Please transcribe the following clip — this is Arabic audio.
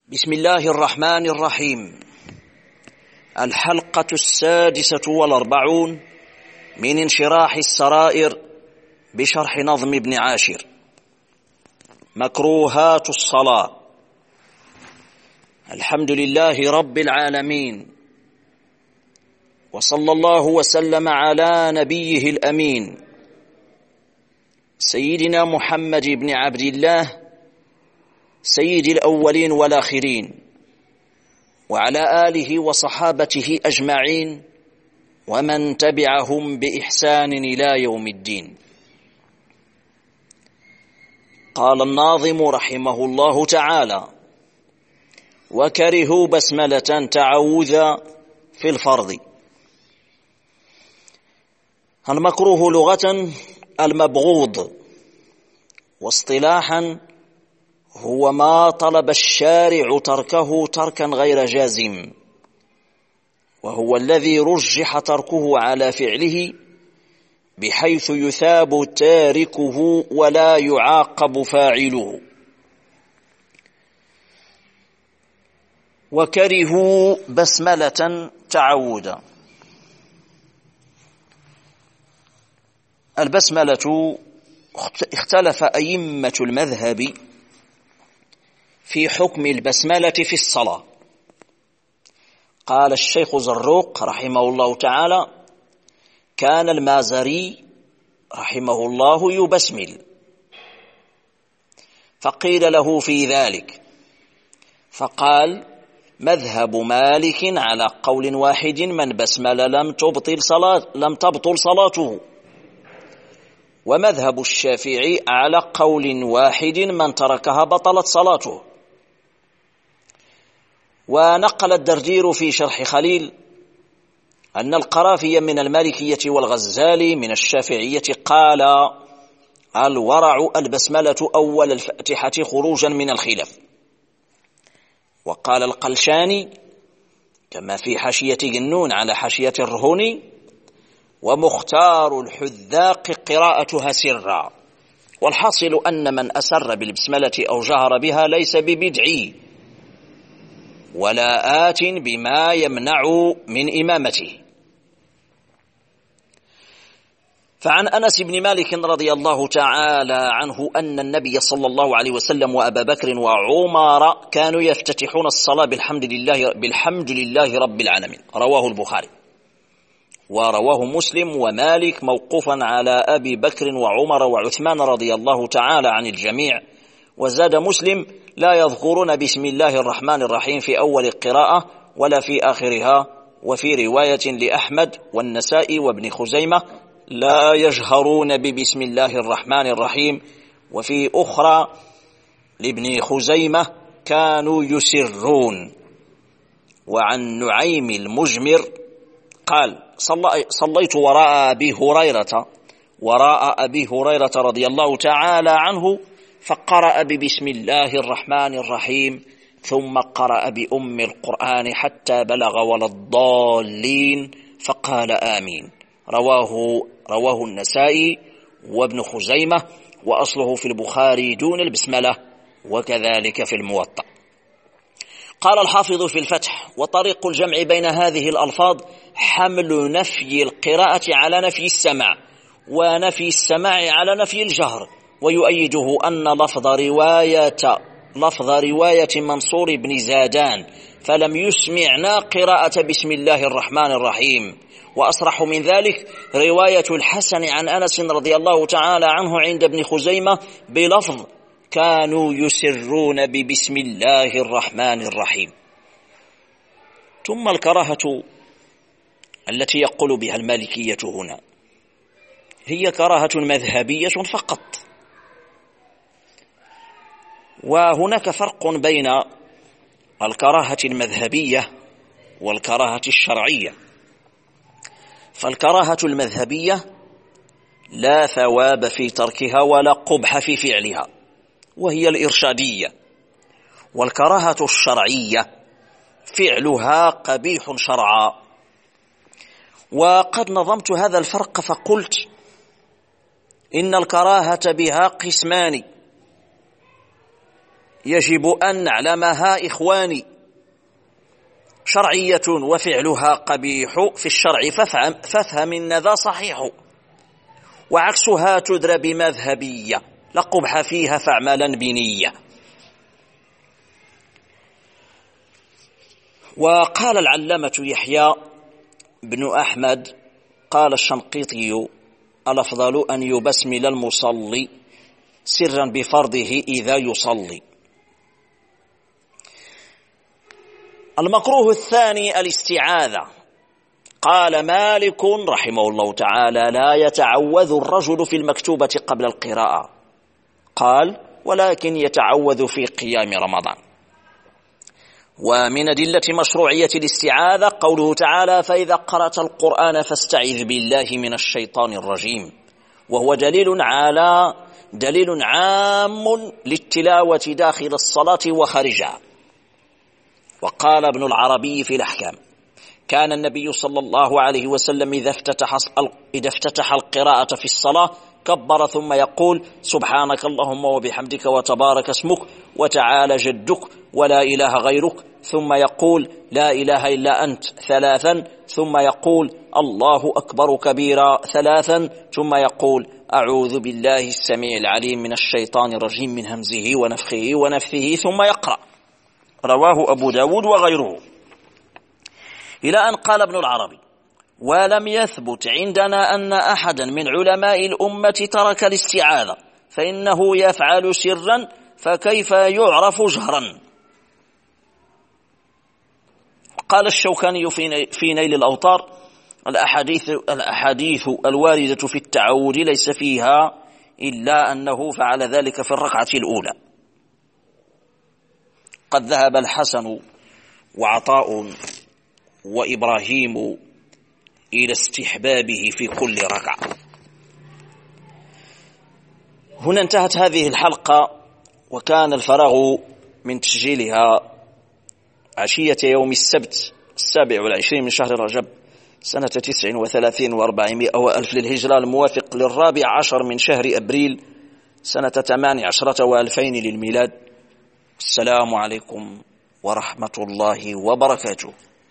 بسم الله الرحمن الرحيم. الحلقة 46 من انشراح السرائر بشرح نظم ابن عاشر. مكروهات الصلاة. الحمد لله رب العالمين، وصلى الله وسلم على نبيه الأمين سيدنا محمد بن عبد الله سيد الأولين والآخرين، وعلى آله وصحابته أجمعين ومن تبعهم بإحسان إلى يوم الدين. قال الناظم رحمه الله تعالى: وكرهوا بسملة تعوذا في الفرض. المكروه لغة المبغوض، واصطلاحا هو ما طلب الشارع تركه تركا غير جازم، وهو الذي رجح تركه على فعله بحيث يثاب تاركه ولا يعاقب فاعله. وكرهوا بسملة تعودا. البسملة اختلف أئمة المذهب في حكم البسملة في الصلاة. قال الشيخ زروق رحمه الله تعالى: كان المازري رحمه الله يبسمل، فقيل له في ذلك فقال: مذهب مالك على قول واحد: من بسمل لم تبطل صلاته. ومذهب الشافعي على قول واحد: من تركها بطلت صلاته. ونقل الدردير في شرح خليل أن القرافي من المالكية والغزالي من الشافعية قال: الورع البسملة أول الفاتحة خروجا من الخلاف. وقال القلشاني كما في حاشية جنون على حاشية الرهوني: ومختار الحذاق قراءتها سرا. والحاصل أن من أسر بالبسملة أو جهر بها ليس ببدعي ولا آت بما يمنع من إمامته. فعن أنس بن مالك رضي الله تعالى عنه أن النبي صلى الله عليه وسلم وأبا بكر وعمر كانوا يفتتحون الصلاة بالحمد لله رب العالمين. رواه البخاري. ورواه مسلم ومالك موقوفا على أبي بكر وعمر وعثمان رضي الله تعالى عن الجميع. وزاد مسلم: لا يذكرون بسم الله الرحمن الرحيم في أول القراءة ولا في آخرها. وفي رواية لأحمد والنسائي وابن خزيمة: لا يجهرون ببسم الله الرحمن الرحيم. وفي أخرى لابن خزيمة: كانوا يسرون. وعن نعيم المجمر قال: صليت وراء أبي هريرة رضي الله تعالى عنه، فقرأ ببسم الله الرحمن الرحيم ثم قرأ بأم القرآن حتى بلغ ولا الضالين فقال آمين. رواه النسائي وابن خزيمة، وأصله في البخاري دون البسملة، وكذلك في الموطأ. قال الحافظ في الفتح: وطريق الجمع بين هذه الألفاظ حمل نفي القراءة على نفي السماع، ونفي السماع على نفي الجهر. ويؤيده أن لفظ رواية منصور بن زادان فلم يسمعنا قراءة بسم الله الرحمن الرحيم. وأصرح من ذلك رواية الحسن عن أنس رضي الله تعالى عنه عند ابن خزيمة بلفظ: كانوا يسرون ببسم الله الرحمن الرحيم. ثم الكراهة التي يقول بها المالكية هنا هي كراهة مذهبية فقط. وهناك فرق بين الكراهة المذهبية والكراهة الشرعية. فالكراهة المذهبية لا ثواب في تركها ولا قبح في فعلها، وهي الإرشادية. والكراهة الشرعية فعلها قبيح شرعا. وقد نظمت هذا الفرق فقلت إن الكراهة بها قسمان: يجب أن نعلمها إخواني، شرعية وفعلها قبيح في الشرع فافهم إن ذا صحيح، وعكسها تدرى بمذهبية لا قبح فيها فاعملا بنية. وقال العلامة يحيى بن أحمد قال الشنقيطي: الأفضل أن يبسمل المصلي سرا بفرضه إذا يصلي. المكروه الثاني الاستعاذة. قال مالك رحمه الله تعالى: لا يتعوذ الرجل في المكتوبة قبل القراءة، قال: ولكن يتعوذ في قيام رمضان. ومن أدلة مشروعية الاستعاذة قوله تعالى: فإذا قرأت القرآن فاستعذ بالله من الشيطان الرجيم، وهو دليل عام للتلاوة داخل الصلاة وخارجها. وقال ابن العربي في الأحكام: كان النبي صلى الله عليه وسلم إذا افتتح القراءة في الصلاة كبر ثم يقول: سبحانك اللهم وبحمدك وتبارك اسمك وتعالى جدك ولا إله غيرك، ثم يقول: لا إله إلا أنت ثلاثا، ثم يقول: الله أكبر كبيرا ثلاثا، ثم يقول: أعوذ بالله السميع العليم من الشيطان الرجيم من همزه ونفخه ونفثه، ثم يقرأ. رواه أبو داود وغيره. إلى أن قال ابن العربي: ولم يثبت عندنا أن أحدا من علماء الأمة ترك الاستعاذة، فإنه يفعل سرا فكيف يعرف جهرا. قال الشوكاني في نيل الأوطار: الأحاديث الواردة في التعوذ ليس فيها إلا أنه فعل ذلك في الركعة الأولى. قد ذهب الحسن وعطاء وإبراهيم إلى استحبابه في كل ركعة. هنا انتهت هذه الحلقة، وكان الفراغ من تسجيلها عشية يوم السبت 27 من شهر رجب سنة 39 و400 وألف للهجرة، الموافق 14 من شهر أبريل سنة 18 و2000 للميلاد. السلام عليكم ورحمة الله وبركاته.